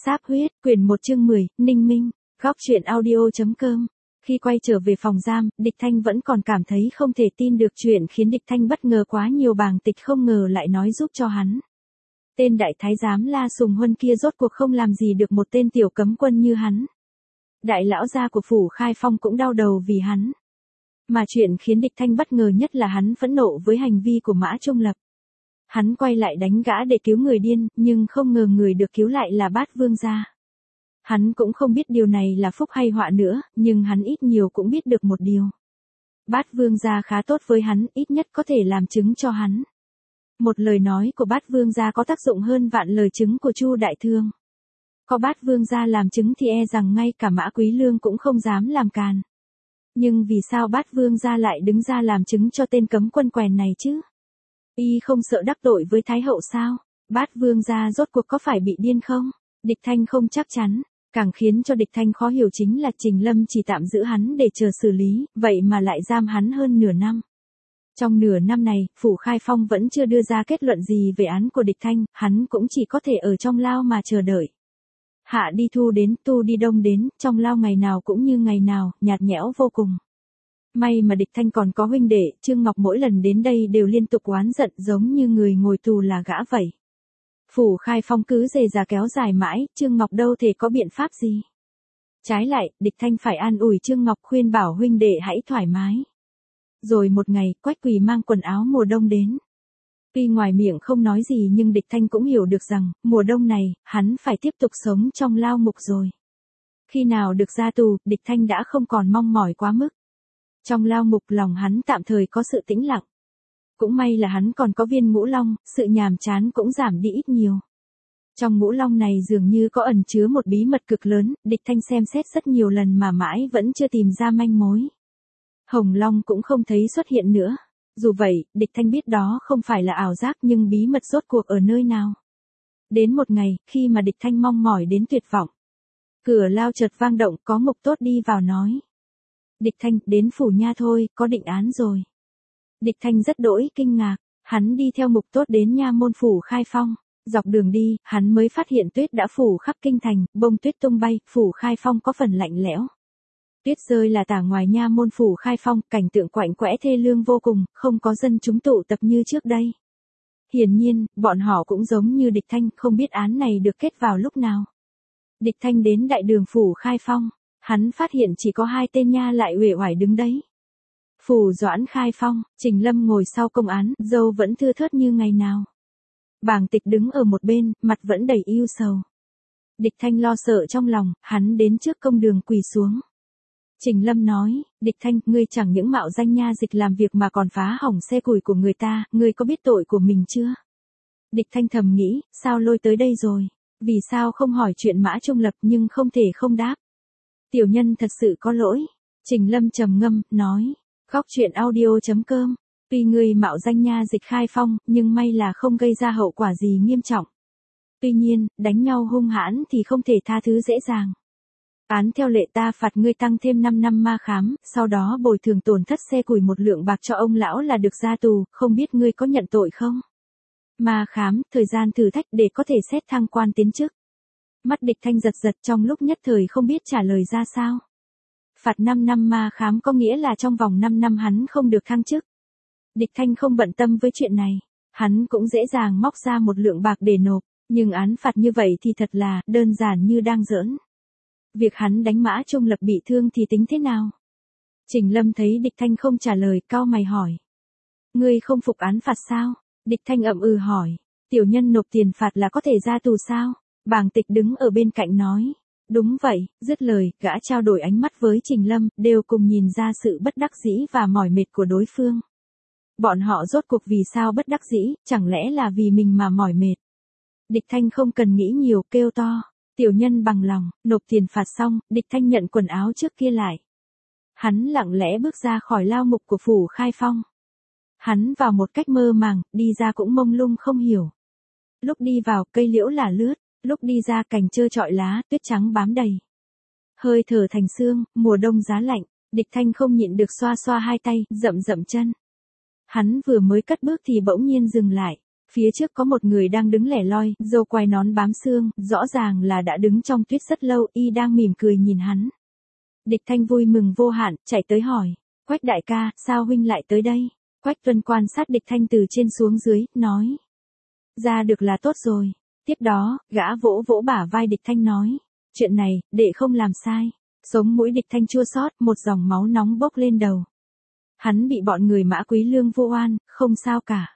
Sáp huyết, quyển 1 chương 10, Ninh Minh, góc truyện audio.com. Khi quay trở về phòng giam, Địch Thanh vẫn còn cảm thấy không thể tin được chuyện khiến Địch Thanh bất ngờ quá nhiều. Bàng Tịch không ngờ lại nói giúp cho hắn. Tên đại thái giám La Sùng Huân kia rốt cuộc không làm gì được một tên tiểu cấm quân như hắn. Đại lão gia của phủ Khai Phong cũng đau đầu vì hắn. Mà chuyện khiến Địch Thanh bất ngờ nhất là hắn phẫn nộ với hành vi của Mã Trung Lập. Hắn quay lại đánh gã để cứu người điên, nhưng không ngờ người được cứu lại là Bát Vương gia. Hắn cũng không biết điều này là phúc hay họa nữa, nhưng hắn ít nhiều cũng biết được một điều. Bát Vương gia khá tốt với hắn, ít nhất có thể làm chứng cho hắn. Một lời nói của Bát Vương gia có tác dụng hơn vạn lời chứng của Chu Đại Thương. Có Bát Vương gia làm chứng thì e rằng ngay cả Mã Quý Lương cũng không dám làm càn. Nhưng vì sao Bát Vương gia lại đứng ra làm chứng cho tên cấm quân quèn này chứ? Y không sợ đắc tội với Thái hậu sao? Bát Vương gia rốt cuộc có phải bị điên không? Địch Thanh không chắc chắn. Càng khiến cho Địch Thanh khó hiểu chính là Trình Lâm chỉ tạm giữ hắn để chờ xử lý, vậy mà lại giam hắn hơn nửa năm. Trong nửa năm này, phủ Khai Phong vẫn chưa đưa ra kết luận gì về án của Địch Thanh, hắn cũng chỉ có thể ở trong lao mà chờ đợi. Hạ đi thu đến, tu đi đông đến, trong lao ngày nào cũng như ngày nào, nhạt nhẽo vô cùng. May mà Địch Thanh còn có huynh đệ, Trương Ngọc mỗi lần đến đây đều liên tục oán giận giống như người ngồi tù là gã vậy. Phủ Khai Phong cứ rề rà kéo dài mãi, Trương Ngọc đâu thể có biện pháp gì. Trái lại, Địch Thanh phải an ủi Trương Ngọc khuyên bảo huynh đệ hãy thoải mái. Rồi một ngày, Quách Quỳ mang quần áo mùa đông đến. Tuy ngoài miệng không nói gì nhưng Địch Thanh cũng hiểu được rằng, mùa đông này, hắn phải tiếp tục sống trong lao ngục rồi. Khi nào được ra tù, Địch Thanh đã không còn mong mỏi quá mức. Trong lao ngục lòng hắn tạm thời có sự tĩnh lặng. Cũng may là hắn còn có viên ngũ long, sự nhàm chán cũng giảm đi ít nhiều. Trong ngũ long này dường như có ẩn chứa một bí mật cực lớn, Địch Thanh xem xét rất nhiều lần mà mãi vẫn chưa tìm ra manh mối. Hồng Long cũng không thấy xuất hiện nữa. Dù vậy, Địch Thanh biết đó không phải là ảo giác nhưng bí mật rốt cuộc ở nơi nào. Đến một ngày, khi mà Địch Thanh mong mỏi đến tuyệt vọng. Cửa lao chợt vang động, có Mục Tốt đi vào nói. Địch Thanh, đến phủ nha thôi, có định án rồi. Địch Thanh rất đỗi kinh ngạc, hắn đi theo Mục Tốt đến nha môn phủ Khai Phong. Dọc đường đi, hắn mới phát hiện tuyết đã phủ khắp kinh thành, bông tuyết tung bay, phủ Khai Phong có phần lạnh lẽo. Tuyết rơi là tả ngoài nha môn phủ Khai Phong, cảnh tượng quạnh quẽ thê lương vô cùng, không có dân chúng tụ tập như trước đây. Hiển nhiên, bọn họ cũng giống như Địch Thanh, không biết án này được kết vào lúc nào. Địch Thanh đến đại đường phủ Khai Phong, hắn phát hiện chỉ có hai tên nha lại uể oải đứng đấy. Phủ Doãn Khai Phong, Trình Lâm ngồi sau công án, râu vẫn thưa thớt như ngày nào. Bàng Tịch đứng ở một bên, mặt vẫn đầy ưu sầu. Địch Thanh lo sợ trong lòng, hắn đến trước công đường quỳ xuống. Trình Lâm nói, Địch Thanh, ngươi chẳng những mạo danh nha dịch làm việc mà còn phá hỏng xe củi của người ta, ngươi có biết tội của mình chưa? Địch Thanh thầm nghĩ, sao lôi tới đây rồi? Vì sao không hỏi chuyện Mã Trung Lập nhưng không thể không đáp? Tiểu nhân thật sự có lỗi. Trình Lâm trầm ngâm, nói, góc truyện audio.com. Tuy ngươi mạo danh nha dịch Khai Phong, nhưng may là không gây ra hậu quả gì nghiêm trọng. Tuy nhiên, đánh nhau hung hãn thì không thể tha thứ dễ dàng. Án theo lệ ta phạt ngươi tăng thêm 5 năm ma khám, sau đó bồi thường tổn thất xe củi 1 lượng bạc cho ông lão là được ra tù, không biết ngươi có nhận tội không? Ma khám, thời gian thử thách để có thể xét thăng quan tiến chức. Mắt Địch Thanh giật giật trong lúc nhất thời không biết trả lời ra sao. Phạt 5 năm ma khám có nghĩa là trong vòng 5 năm hắn không được thăng chức. Địch Thanh không bận tâm với chuyện này, hắn cũng dễ dàng móc ra 1 lượng bạc để nộp, nhưng án phạt như vậy thì thật là đơn giản như đang giỡn. Việc hắn đánh Mã Trung Lập bị thương thì tính thế nào? Trình Lâm thấy Địch Thanh không trả lời, cau mày hỏi. Ngươi không phục án phạt sao? Địch Thanh ậm ừ hỏi. Tiểu nhân nộp tiền phạt là có thể ra tù sao? Bàng Tịch đứng ở bên cạnh nói. Đúng vậy, dứt lời, gã trao đổi ánh mắt với Trình Lâm, đều cùng nhìn ra sự bất đắc dĩ và mỏi mệt của đối phương. Bọn họ rốt cuộc vì sao bất đắc dĩ, chẳng lẽ là vì mình mà mỏi mệt? Địch Thanh không cần nghĩ nhiều, kêu to. Tiểu nhân bằng lòng, nộp tiền phạt xong, Địch Thanh nhận quần áo trước kia lại. Hắn lặng lẽ bước ra khỏi lao ngục của phủ Khai Phong. Hắn vào một cách mơ màng, đi ra cũng mông lung không hiểu. Lúc đi vào, cây liễu là lướt, lúc đi ra cành trơ trọi lá, tuyết trắng bám đầy. Hơi thở thành sương, mùa đông giá lạnh, Địch Thanh không nhịn được xoa xoa hai tay, dậm dậm chân. Hắn vừa mới cất bước thì bỗng nhiên dừng lại. Phía trước có một người đang đứng lẻ loi, râu quai nón bám xương, rõ ràng là đã đứng trong tuyết rất lâu, y đang mỉm cười nhìn hắn. Địch Thanh vui mừng vô hạn, chạy tới hỏi, Quách đại ca, sao huynh lại tới đây? Quách Tuân quan sát Địch Thanh từ trên xuống dưới, nói. Ra được là tốt rồi. Tiếp đó, gã vỗ vỗ bả vai Địch Thanh nói. Chuyện này, đệ không làm sai. Sống mũi Địch Thanh chua xót, một dòng máu nóng bốc lên đầu. Hắn bị bọn người Mã Quý Lương vu oan, không sao cả.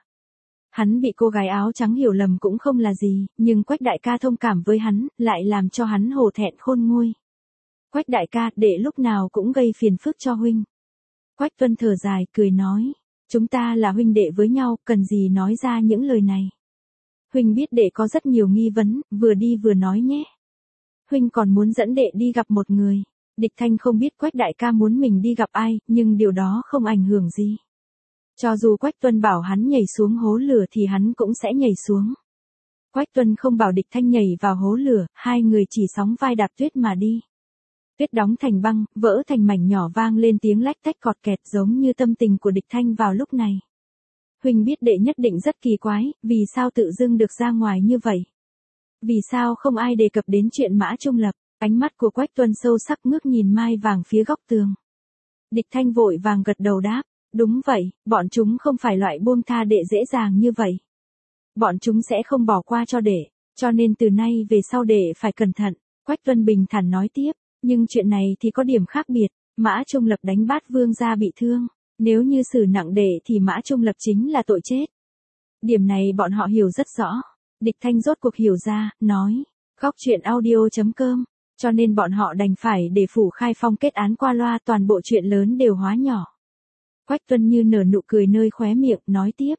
Hắn bị cô gái áo trắng hiểu lầm cũng không là gì, nhưng Quách đại ca thông cảm với hắn, lại làm cho hắn hổ thẹn khôn nguôi. Quách đại ca, đệ lúc nào cũng gây phiền phức cho huynh. Quách Tuân thở dài, cười nói. Chúng ta là huynh đệ với nhau, cần gì nói ra những lời này. Huynh biết đệ có rất nhiều nghi vấn, vừa đi vừa nói nhé. Huynh còn muốn dẫn đệ đi gặp một người. Địch Thanh không biết Quách đại ca muốn mình đi gặp ai, nhưng điều đó không ảnh hưởng gì. Cho dù Quách Tuân bảo hắn nhảy xuống hố lửa thì hắn cũng sẽ nhảy xuống. Quách Tuân không bảo Địch Thanh nhảy vào hố lửa, hai người chỉ sóng vai đạp tuyết mà đi. Tuyết đóng thành băng, vỡ thành mảnh nhỏ vang lên tiếng lách tách cọt kẹt giống như tâm tình của Địch Thanh vào lúc này. Huynh biết đệ nhất định rất kỳ quái, vì sao tự dưng được ra ngoài như vậy? Vì sao không ai đề cập đến chuyện Mã Trung Lập? Ánh mắt của Quách Tuân sâu sắc ngước nhìn mai vàng phía góc tường. Địch Thanh vội vàng gật đầu đáp. Đúng vậy, bọn chúng không phải loại buông tha đệ dễ dàng như vậy. Bọn chúng sẽ không bỏ qua cho đệ, cho nên từ nay về sau đệ phải cẩn thận. Quách Tuân bình thản nói tiếp, nhưng chuyện này thì có điểm khác biệt. Mã Trung Lập đánh Bát Vương gia bị thương. Nếu như xử nặng đệ thì Mã Trung Lập chính là tội chết. Điểm này bọn họ hiểu rất rõ. Địch Thanh rốt cuộc hiểu ra, nói. Góc chuyện audio.com. Cho nên bọn họ đành phải để Phủ Khai Phong kết án qua loa, toàn bộ chuyện lớn đều hóa nhỏ. Quách Tuân như nở nụ cười nơi khóe miệng, nói tiếp.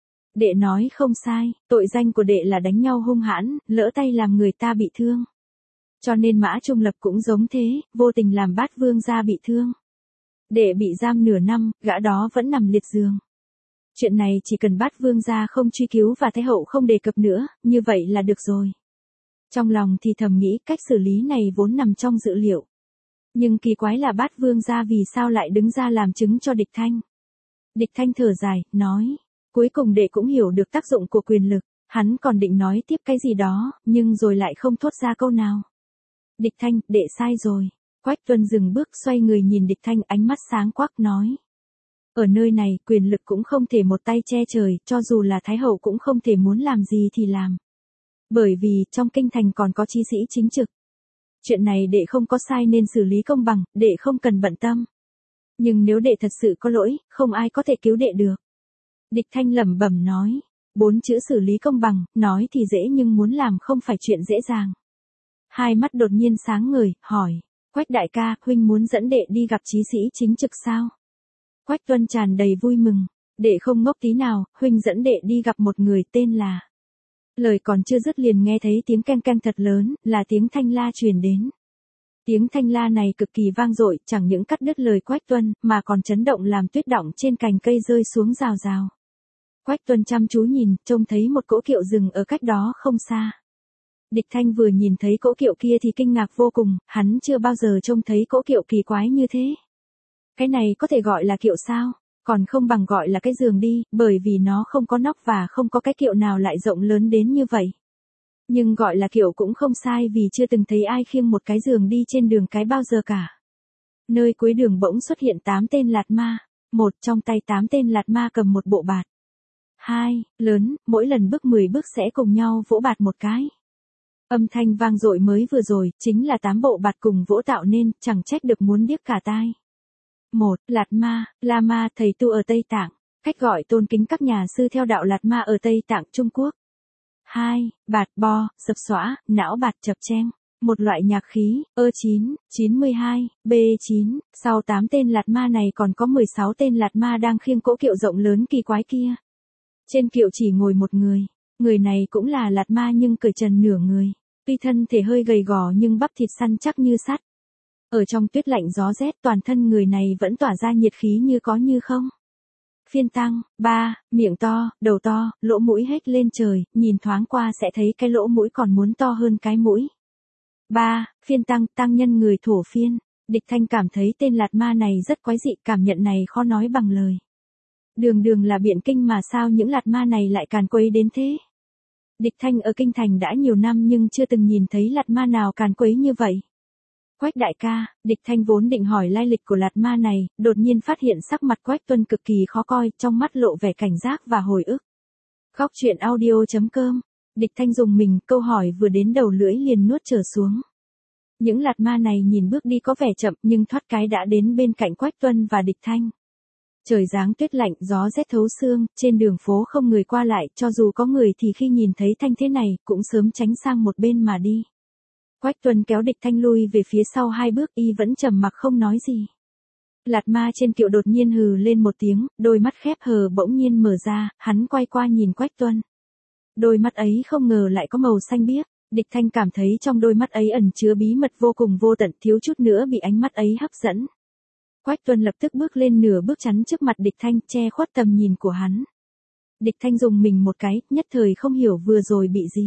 Đệ nói không sai, tội danh của đệ là đánh nhau hung hãn, lỡ tay làm người ta bị thương. Cho nên Mã Trung Lập cũng giống thế, vô tình làm Bát Vương gia bị thương. Đệ bị giam nửa năm, gã đó vẫn nằm liệt giường. Chuyện này chỉ cần Bát Vương gia không truy cứu và Thái hậu không đề cập nữa, như vậy là được rồi. Trong lòng thì thầm nghĩ cách xử lý này vốn nằm trong dự liệu. Nhưng kỳ quái là Bát Vương gia vì sao lại đứng ra làm chứng cho Địch Thanh. Địch Thanh thở dài, nói. Cuối cùng đệ cũng hiểu được tác dụng của quyền lực. Hắn còn định nói tiếp cái gì đó, nhưng rồi lại không thốt ra câu nào. Địch Thanh, đệ sai rồi. Quách Tuân dừng bước xoay người nhìn Địch Thanh, ánh mắt sáng quắc nói. Ở nơi này, quyền lực cũng không thể một tay che trời, cho dù là Thái hậu cũng không thể muốn làm gì thì làm. Bởi vì, trong kinh thành còn có chi sĩ chính trực. Chuyện này đệ không có sai nên xử lý công bằng, đệ không cần bận tâm. Nhưng nếu đệ thật sự có lỗi, không ai có thể cứu đệ được. Địch Thanh lẩm bẩm nói. 4 chữ xử lý công bằng, nói thì dễ nhưng muốn làm không phải chuyện dễ dàng. Hai mắt đột nhiên sáng ngời, hỏi. Quách đại ca, huynh muốn dẫn đệ đi gặp chí sĩ chính trực sao? Quách Tuân tràn đầy vui mừng. Đệ không ngốc tí nào, huynh dẫn đệ đi gặp một người tên là. Lời còn chưa dứt liền nghe thấy tiếng keng keng thật lớn, là tiếng thanh la truyền đến. Tiếng thanh la này cực kỳ vang dội, chẳng những cắt đứt lời Quách Tuân, mà còn chấn động làm tuyết đọng trên cành cây rơi xuống rào rào. Quách Tuân chăm chú nhìn, trông thấy một cỗ kiệu dừng ở cách đó không xa. Địch Thanh vừa nhìn thấy cỗ kiệu kia thì kinh ngạc vô cùng, hắn chưa bao giờ trông thấy cỗ kiệu kỳ quái như thế. Cái này có thể gọi là kiệu sao? Còn không bằng gọi là cái giường đi, bởi vì nó không có nóc và không có cái kiệu nào lại rộng lớn đến như vậy. Nhưng gọi là kiệu cũng không sai vì chưa từng thấy ai khiêng một cái giường đi trên đường cái bao giờ cả. Nơi cuối đường bỗng xuất hiện 8 tên lạt ma. Một, trong tay 8 tên lạt ma cầm một bộ bạt. 2, lớn, mỗi lần bước 10 bước sẽ cùng nhau vỗ bạt một cái. Âm thanh vang dội mới vừa rồi, chính là 8 bộ bạt cùng vỗ tạo nên, chẳng trách được muốn điếc cả tai. 1. Lạt ma, La Ma, thầy tu ở Tây Tạng. Cách gọi tôn kính các nhà sư theo đạo Lạt Ma ở Tây Tạng, Trung Quốc. 2. Bạt bo, sập xõa, não bạt chập cheng. Một loại nhạc khí, ơ9, 92, B9. Sau 8 tên Lạt Ma này còn có 16 tên Lạt Ma đang khiêng cỗ kiệu rộng lớn kỳ quái kia. Trên kiệu chỉ ngồi một người. Người này cũng là Lạt Ma nhưng cởi trần nửa người. Tuy thân thể hơi gầy gò nhưng bắp thịt săn chắc như sắt. Ở trong tuyết lạnh gió rét toàn thân người này vẫn tỏa ra nhiệt khí như có như không. Phiên tăng, 3, miệng to, đầu to, lỗ mũi hết lên trời, nhìn thoáng qua sẽ thấy cái lỗ mũi còn muốn to hơn cái mũi. 3. Phiên tăng, tăng nhân người thổ phiên. Địch Thanh cảm thấy tên Lạt Ma này rất quái dị, cảm nhận này khó nói bằng lời. Đường đường là biện kinh mà sao những lạt ma này lại càn quấy đến thế? Địch Thanh ở kinh thành đã nhiều năm nhưng chưa từng nhìn thấy lạt ma nào càn quấy như vậy. Quách đại ca, Địch Thanh vốn định hỏi lai lịch của lạt ma này, đột nhiên phát hiện sắc mặt Quách Tuân cực kỳ khó coi, trong mắt lộ vẻ cảnh giác và hồi ức. Góc truyện audio.com. Địch Thanh dùng mình, câu hỏi vừa đến đầu lưỡi liền nuốt trở xuống. Những lạt ma này nhìn bước đi có vẻ chậm nhưng thoát cái đã đến bên cạnh Quách Tuân và Địch Thanh. Trời giáng tuyết lạnh, gió rét thấu xương, trên đường phố không người qua lại, cho dù có người thì khi nhìn thấy Thanh thế này, cũng sớm tránh sang một bên mà đi. Quách Tuân kéo Địch Thanh lui về phía sau 2 bước, y vẫn trầm mặc không nói gì. Lạt ma trên kiệu đột nhiên hừ lên một tiếng, đôi mắt khép hờ bỗng nhiên mở ra, hắn quay qua nhìn Quách Tuân. Đôi mắt ấy không ngờ lại có màu xanh biếc, Địch Thanh cảm thấy trong đôi mắt ấy ẩn chứa bí mật vô cùng vô tận, thiếu chút nữa bị ánh mắt ấy hấp dẫn. Quách Tuân lập tức bước lên nửa bước chắn trước mặt Địch Thanh, che khuất tầm nhìn của hắn. Địch Thanh dùng mình một cái, nhất thời không hiểu vừa rồi bị gì.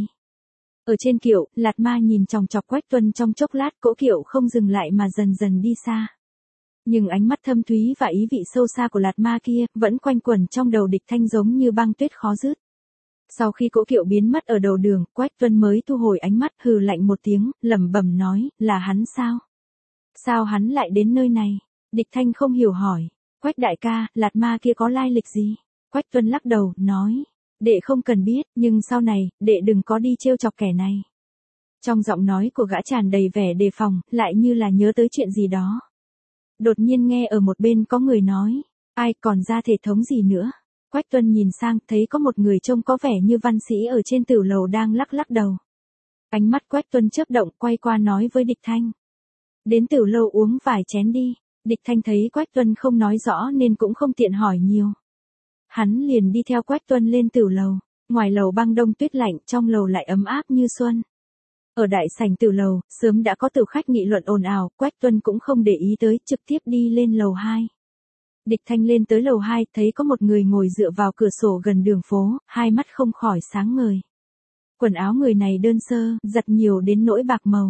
Ở trên kiệu, lạt ma nhìn chòng chọc Quách Tuân trong chốc lát, cỗ kiệu không dừng lại mà dần dần đi xa. Nhưng ánh mắt thâm thúy và ý vị sâu xa của lạt ma kia vẫn quanh quẩn trong đầu Địch Thanh giống như băng tuyết khó dứt. Sau khi cỗ kiệu biến mất ở đầu đường, Quách Tuân mới thu hồi ánh mắt, hừ lạnh một tiếng, lẩm bẩm nói, là hắn sao? Sao hắn lại đến nơi này? Địch Thanh không hiểu hỏi, Quách đại ca, lạt ma kia có lai lịch gì? Quách Tuân lắc đầu, nói, đệ không cần biết, nhưng sau này, đệ đừng có đi trêu chọc kẻ này. Trong giọng nói của gã tràn đầy vẻ đề phòng, lại như là nhớ tới chuyện gì đó. Đột nhiên nghe ở một bên có người nói, ai còn ra thể thống gì nữa? Quách Tuân nhìn sang, thấy có một người trông có vẻ như văn sĩ ở trên tử lầu đang lắc lắc đầu. Ánh mắt Quách Tuân chớp động, quay qua nói với Địch Thanh. Đến tử lầu uống vài chén đi. Địch Thanh thấy Quách Tuân không nói rõ nên cũng không tiện hỏi nhiều. Hắn liền đi theo Quách Tuân lên tử lầu. Ngoài lầu băng đông tuyết lạnh, trong lầu lại ấm áp như xuân. Ở đại sảnh tử lầu, sớm đã có tử khách nghị luận ồn ào, Quách Tuân cũng không để ý tới, trực tiếp đi lên lầu 2. Địch Thanh lên tới lầu 2, thấy có một người ngồi dựa vào cửa sổ gần đường phố, hai mắt không khỏi sáng ngời. Quần áo người này đơn sơ, giặt nhiều đến nỗi bạc màu.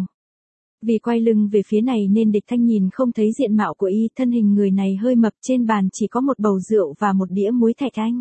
Vì quay lưng về phía này nên Địch Thanh nhìn không thấy diện mạo của y, thân hình người này hơi mập, trên bàn chỉ có một bầu rượu và một đĩa muối thạch anh.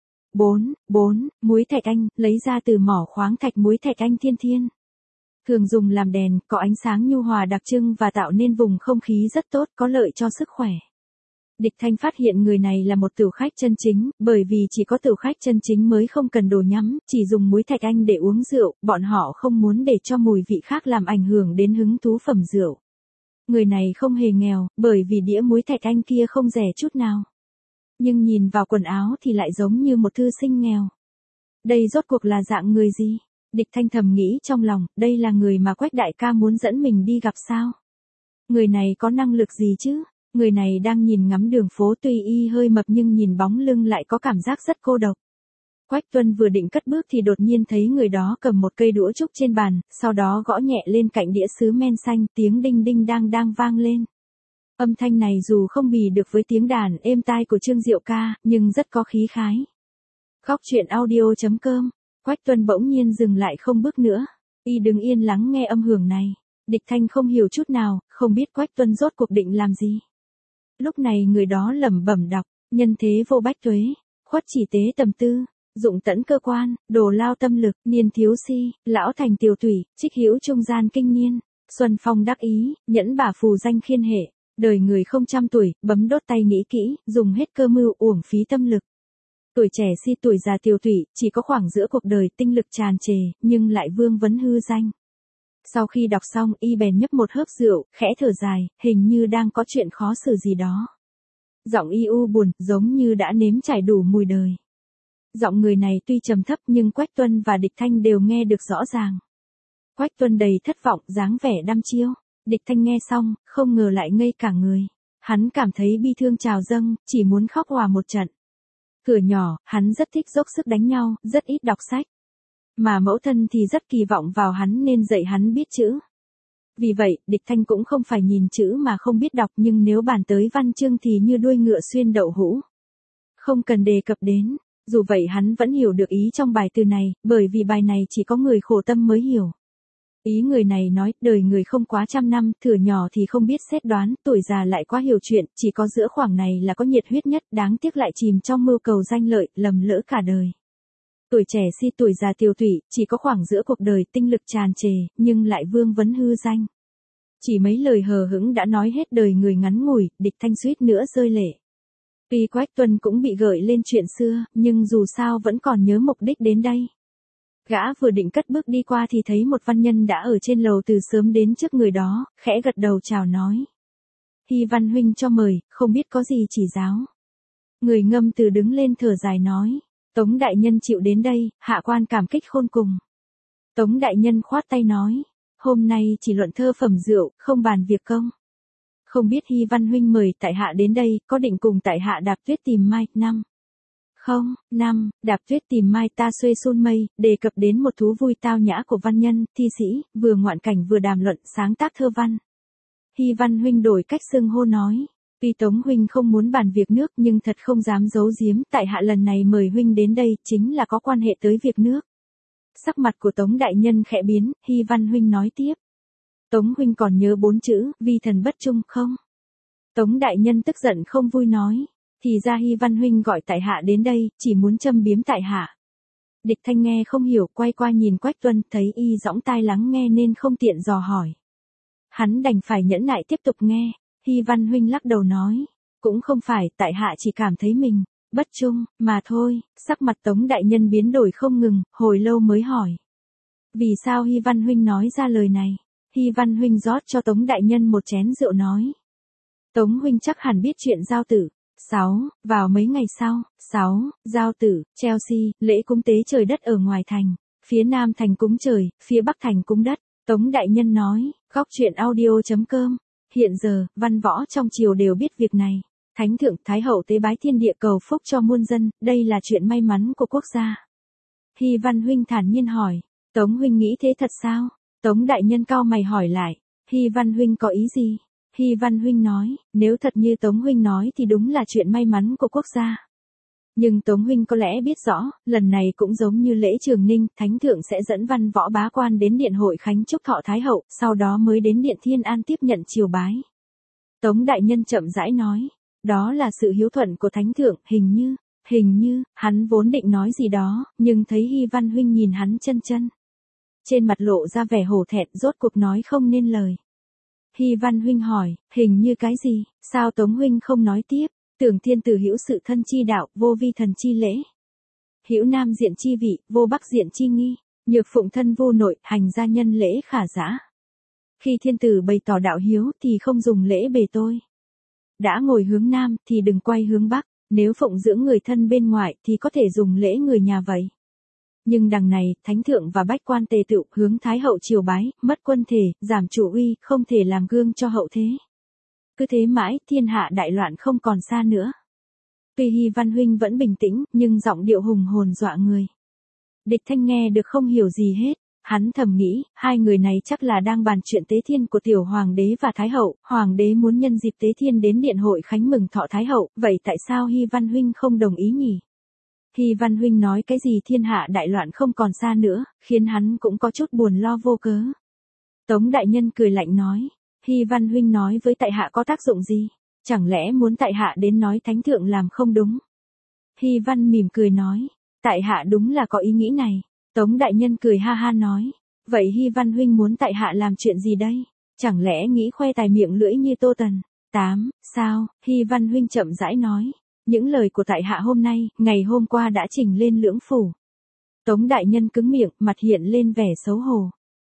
4. Muối thạch anh, lấy ra từ mỏ khoáng thạch muối thạch anh thiên thiên. Thường dùng làm đèn, có ánh sáng nhu hòa đặc trưng và tạo nên vùng không khí rất tốt, có lợi cho sức khỏe. Địch Thanh phát hiện người này là một tửu khách chân chính, bởi vì chỉ có tửu khách chân chính mới không cần đồ nhắm, chỉ dùng muối thạch anh để uống rượu, bọn họ không muốn để cho mùi vị khác làm ảnh hưởng đến hứng thú phẩm rượu. Người này không hề nghèo, bởi vì đĩa muối thạch anh kia không rẻ chút nào. Nhưng nhìn vào quần áo thì lại giống như một thư sinh nghèo. Đây rốt cuộc là dạng người gì? Địch Thanh thầm nghĩ trong lòng, đây là người mà Quách đại ca muốn dẫn mình đi gặp sao? Người này có năng lực gì chứ? Người này đang nhìn ngắm đường phố, tuy y hơi mập nhưng nhìn bóng lưng lại có cảm giác rất cô độc. Quách Tuân vừa định cất bước thì đột nhiên thấy người đó cầm một cây đũa trúc trên bàn, sau đó gõ nhẹ lên cạnh đĩa sứ men xanh, tiếng đinh đinh đang vang lên. Âm thanh này dù không bì được với tiếng đàn êm tai của Trương Diệu ca, nhưng rất có khí khái. Góc truyện audio.com. Quách Tuân bỗng nhiên dừng lại không bước nữa. Y đứng yên lắng nghe âm hưởng này. Địch Thanh không hiểu chút nào, không biết Quách Tuân rốt cuộc định làm gì. Lúc này người đó lẩm bẩm đọc, nhân thế vô bách tuế, khuất chỉ tế tầm tư, dụng tẫn cơ quan, đồ lao tâm lực, niên thiếu si, lão thành tiều tủy, trích hữu trung gian kinh niên, xuân phong đắc ý, nhẫn bả phù danh khiên hệ, đời người không trăm tuổi, bấm đốt tay nghĩ kỹ, dùng hết cơ mưu uổng phí tâm lực. Tuổi trẻ si tuổi già tiều tủy, chỉ có khoảng giữa cuộc đời tinh lực tràn trề, nhưng lại vương vấn hư danh. Sau khi đọc xong, y bèn nhấp một hớp rượu, khẽ thở dài, hình như đang có chuyện khó xử gì đó. Giọng y u buồn, giống như đã nếm trải đủ mùi đời. Giọng người này tuy trầm thấp nhưng Quách Tuân và Địch Thanh đều nghe được rõ ràng. Quách Tuân đầy thất vọng, dáng vẻ đăm chiêu. Địch Thanh nghe xong, không ngờ lại ngây cả người. Hắn cảm thấy bi thương trào dâng, chỉ muốn khóc òa một trận. Thuở nhỏ, hắn rất thích dốc sức đánh nhau, rất ít đọc sách. Mà mẫu thân thì rất kỳ vọng vào hắn nên dạy hắn biết chữ. Vì vậy, Địch Thanh cũng không phải nhìn chữ mà không biết đọc, nhưng nếu bàn tới văn chương thì như đuôi ngựa xuyên đậu hũ. Không cần đề cập đến, dù vậy hắn vẫn hiểu được ý trong bài từ này, bởi vì bài này chỉ có người khổ tâm mới hiểu. Ý người này nói, đời người không quá 100 năm, thừa nhỏ thì không biết xét đoán, tuổi già lại quá hiểu chuyện, chỉ có giữa khoảng này là có nhiệt huyết nhất, đáng tiếc lại chìm trong mưu cầu danh lợi, lầm lỡ cả đời. Tuổi trẻ si tuổi già tiều tụy, chỉ có khoảng giữa cuộc đời tinh lực tràn trề, nhưng lại vương vấn hư danh. Chỉ mấy lời hờ hững đã nói hết đời người ngắn ngủi, Địch Thanh suýt nữa rơi lệ. Tuy Quách Tuân cũng bị gợi lên chuyện xưa, nhưng dù sao vẫn còn nhớ mục đích đến đây. Gã vừa định cất bước đi qua thì thấy một văn nhân đã ở trên lầu từ sớm đến trước người đó, khẽ gật đầu chào nói. Hy Văn huynh cho mời, không biết có gì chỉ giáo. Người ngâm từ đứng lên thở dài nói. Tống đại nhân chịu đến đây, hạ quan cảm kích khôn cùng. Tống đại nhân khoát tay nói. Hôm nay chỉ luận thơ phẩm rượu, không bàn việc công. Không biết Hy Văn huynh mời tại hạ đến đây, có định cùng tại hạ đạp tuyết tìm mai, năm. Không, năm, đạp tuyết tìm mai ta xuê xuôn mây, đề cập đến một thú vui tao nhã của văn nhân, thi sĩ, vừa ngoạn cảnh vừa đàm luận sáng tác thơ văn. Hy Văn huynh đổi cách xưng hô nói. Tuy Tống huynh không muốn bàn việc nước nhưng thật không dám giấu giếm, tại hạ lần này mời huynh đến đây chính là có quan hệ tới việc nước. Sắc mặt của Tống đại nhân khẽ biến, Hy Văn huynh nói tiếp. Tống huynh còn nhớ 4 chữ, vi thần bất trung không? Tống đại nhân tức giận không vui nói. Thì ra Hy Văn huynh gọi tại hạ đến đây, chỉ muốn châm biếm tại hạ. Địch Thanh nghe không hiểu, quay qua nhìn Quách Tuân, thấy y dõng tai lắng nghe nên không tiện dò hỏi. Hắn đành phải nhẫn nại tiếp tục nghe. Hy Văn huynh lắc đầu nói. Cũng không phải, tại hạ chỉ cảm thấy mình bất trung, mà thôi. Sắc mặt Tống đại nhân biến đổi không ngừng, hồi lâu mới hỏi. Vì sao Hy Văn huynh nói ra lời này? Hy Văn huynh rót cho Tống đại nhân một chén rượu nói. Tống huynh chắc hẳn biết chuyện giao tử. 6. Vào mấy ngày sau, 6. Giao tử, Chelsea, lễ cúng tế trời đất ở ngoài thành. Phía nam thành cúng trời, phía bắc thành cúng đất. Tống đại nhân nói, góc chuyện audio.com. Hiện giờ, văn võ trong triều đều biết việc này. Thánh thượng Thái hậu tế bái thiên địa cầu phúc cho muôn dân, đây là chuyện may mắn của quốc gia. Hy Văn huynh thản nhiên hỏi, Tống huynh nghĩ thế thật sao? Tống đại nhân cau mày hỏi lại, Hy Văn huynh có ý gì? Hy Văn huynh nói, nếu thật như Tống huynh nói thì đúng là chuyện may mắn của quốc gia. Nhưng Tống huynh có lẽ biết rõ, lần này cũng giống như lễ Trường Ninh, Thánh thượng sẽ dẫn văn võ bá quan đến điện hội khánh chúc thọ Thái hậu, sau đó mới đến điện Thiên An tiếp nhận triều bái. Tống đại nhân chậm rãi nói, đó là sự hiếu thuận của Thánh thượng, hình như, hắn vốn định nói gì đó, nhưng thấy Hy Văn huynh nhìn hắn chân. Trên mặt lộ ra vẻ hổ thẹn, rốt cuộc nói không nên lời. Hy Văn huynh hỏi, hình như cái gì, sao Tống huynh không nói tiếp? Tưởng thiên tử hữu sự thân chi đạo, vô vi thần chi lễ. Hữu nam diện chi vị, vô bắc diện chi nghi. Nhược phụng thân vô nội, hành gia nhân lễ khả dã. Khi thiên tử bày tỏ đạo hiếu thì không dùng lễ bề tôi. Đã ngồi hướng nam thì đừng quay hướng bắc, nếu phụng dưỡng người thân bên ngoài thì có thể dùng lễ người nhà vậy. Nhưng đằng này, Thánh thượng và bách quan tề tựu hướng Thái hậu triều bái, mất quân thể, giảm chủ uy, không thể làm gương cho hậu thế. Cứ thế mãi, thiên hạ đại loạn không còn xa nữa. Tuy Hy Văn huynh vẫn bình tĩnh, nhưng giọng điệu hùng hồn dọa người. Địch Thanh nghe được không hiểu gì hết, hắn thầm nghĩ, hai người này chắc là đang bàn chuyện tế thiên của tiểu hoàng đế và thái hậu, hoàng đế muốn nhân dịp tế thiên đến điện hội khánh mừng thọ thái hậu, vậy tại sao Hy Văn huynh không đồng ý nhỉ? Hy Văn huynh nói cái gì thiên hạ đại loạn không còn xa nữa, khiến hắn cũng có chút buồn lo vô cớ. Tống đại nhân cười lạnh nói, Hy Văn huynh nói với tại hạ có tác dụng gì? Chẳng lẽ muốn tại hạ đến nói Thánh thượng làm không đúng? Hy Văn mỉm cười nói, tại hạ đúng là có ý nghĩ này. Tống đại nhân cười ha ha nói, vậy Hy Văn huynh muốn tại hạ làm chuyện gì đây? Chẳng lẽ nghĩ khoe tài miệng lưỡi như Tô Tần? 8. Sao? Hy Văn huynh chậm rãi nói, những lời của tại hạ hôm nay, ngày hôm qua đã trình lên lưỡng phủ. Tống đại nhân cứng miệng, mặt hiện lên vẻ xấu hổ.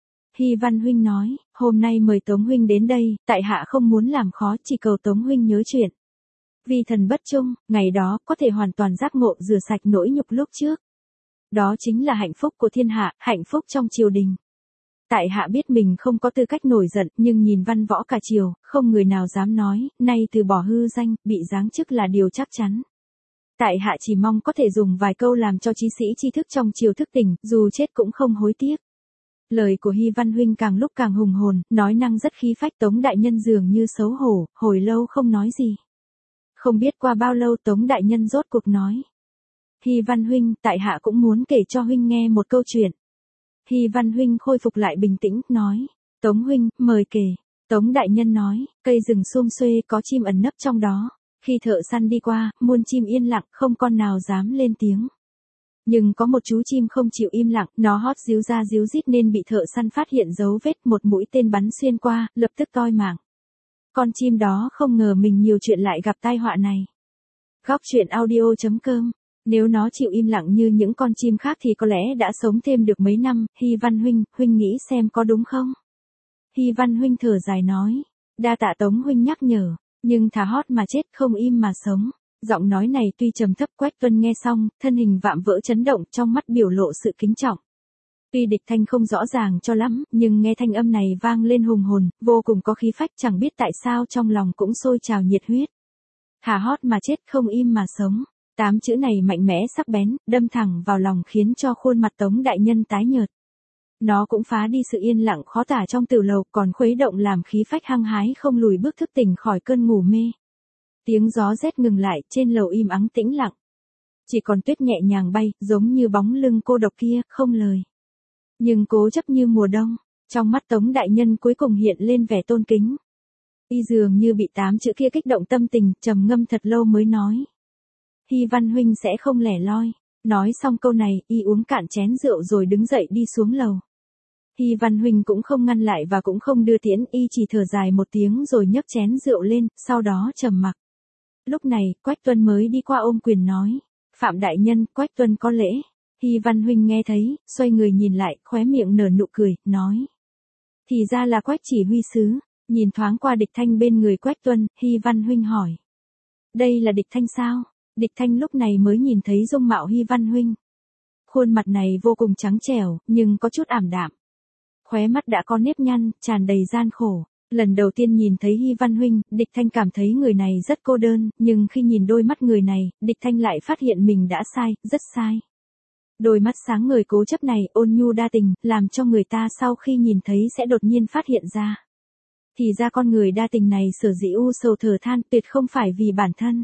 Hy Văn huynh nói, hôm nay mời Tống huynh đến đây, tại hạ không muốn làm khó, chỉ cầu Tống huynh nhớ chuyện. Vì thần bất trung, ngày đó có thể hoàn toàn giác ngộ rửa sạch nỗi nhục lúc trước. Đó chính là hạnh phúc của thiên hạ, hạnh phúc trong triều đình. Tại hạ biết mình không có tư cách nổi giận, nhưng nhìn văn võ cả triều, không người nào dám nói, nay từ bỏ hư danh, bị giáng chức là điều chắc chắn. Tại hạ chỉ mong có thể dùng vài câu làm cho trí sĩ tri thức trong triều thức tỉnh, dù chết cũng không hối tiếc. Lời của Hy Văn huynh càng lúc càng hùng hồn, nói năng rất khí phách. Tống đại nhân dường như xấu hổ, hồi lâu không nói gì. Không biết qua bao lâu Tống đại nhân rốt cuộc nói. Hy Văn huynh, tại hạ cũng muốn kể cho huynh nghe một câu chuyện. Hy Văn huynh khôi phục lại bình tĩnh, nói, Tống huynh, mời kể. Tống đại nhân nói, cây rừng sum xuê có chim ẩn nấp trong đó. Khi thợ săn đi qua, muôn chim yên lặng, không con nào dám lên tiếng. Nhưng có một chú chim không chịu im lặng, nó hót ríu ra ríu rít nên bị thợ săn phát hiện dấu vết, một mũi tên bắn xuyên qua, lập tức toi mạng. Con chim đó không ngờ mình nhiều chuyện lại gặp tai họa này. Góc truyện audio.com. Nếu nó chịu im lặng như những con chim khác thì có lẽ đã sống thêm được mấy năm. Hy Văn huynh nghĩ xem có đúng không? Hy Văn huynh thở dài nói, đa tạ Tống huynh nhắc nhở, nhưng thà hót mà chết không im mà sống. Giọng nói này tuy trầm thấp, Quách Tuân nghe xong, thân hình vạm vỡ chấn động, trong mắt biểu lộ sự kính trọng. Tuy địch thanh không rõ ràng cho lắm, nhưng nghe thanh âm này vang lên hùng hồn, vô cùng có khí phách, chẳng biết tại sao trong lòng cũng sôi trào nhiệt huyết. Thà hót mà chết không im mà sống. 8 chữ này mạnh mẽ sắc bén, đâm thẳng vào lòng khiến cho khuôn mặt Tống đại nhân tái nhợt. Nó cũng phá đi sự yên lặng khó tả trong tiểu lầu, còn khuấy động làm khí phách hăng hái không lùi bước thức tỉnh khỏi cơn ngủ mê. Tiếng gió rét ngừng lại, trên lầu im ắng tĩnh lặng. Chỉ còn tuyết nhẹ nhàng bay, giống như bóng lưng cô độc kia, không lời. Nhưng cố chấp như mùa đông, trong mắt Tống đại nhân cuối cùng hiện lên vẻ tôn kính. Y dường như bị 8 chữ kia kích động tâm tình, trầm ngâm thật lâu mới nói. Hy Văn huynh sẽ không lẻ loi. Nói xong câu này, y uống cạn chén rượu rồi đứng dậy đi xuống lầu. Hy Văn huynh cũng không ngăn lại và cũng không đưa tiễn, y chỉ thở dài một tiếng rồi nhấc chén rượu lên, sau đó trầm mặc. Lúc này, Quách Tuân mới đi qua ôm quyền nói, Phạm đại nhân, Quách Tuân có lễ. Hy Văn huynh nghe thấy, xoay người nhìn lại, khóe miệng nở nụ cười, nói. Thì ra là Quách chỉ huy sứ. Nhìn thoáng qua địch thanh bên người Quách Tuân, Hy Văn huynh hỏi. Đây là địch thanh sao? Địch thanh lúc này mới nhìn thấy dung mạo Hy Văn huynh. Khuôn mặt này vô cùng trắng trẻo, nhưng có chút ảm đạm. Khóe mắt đã có nếp nhăn, tràn đầy gian khổ. Lần đầu tiên nhìn thấy Hy Văn huynh, địch thanh cảm thấy người này rất cô đơn, nhưng khi nhìn đôi mắt người này, địch thanh lại phát hiện mình đã sai, rất sai. Đôi mắt sáng ngời cố chấp này, ôn nhu đa tình, làm cho người ta sau khi nhìn thấy sẽ đột nhiên phát hiện ra. Thì ra con người đa tình này sở dĩ u sầu thở than, tuyệt không phải vì bản thân.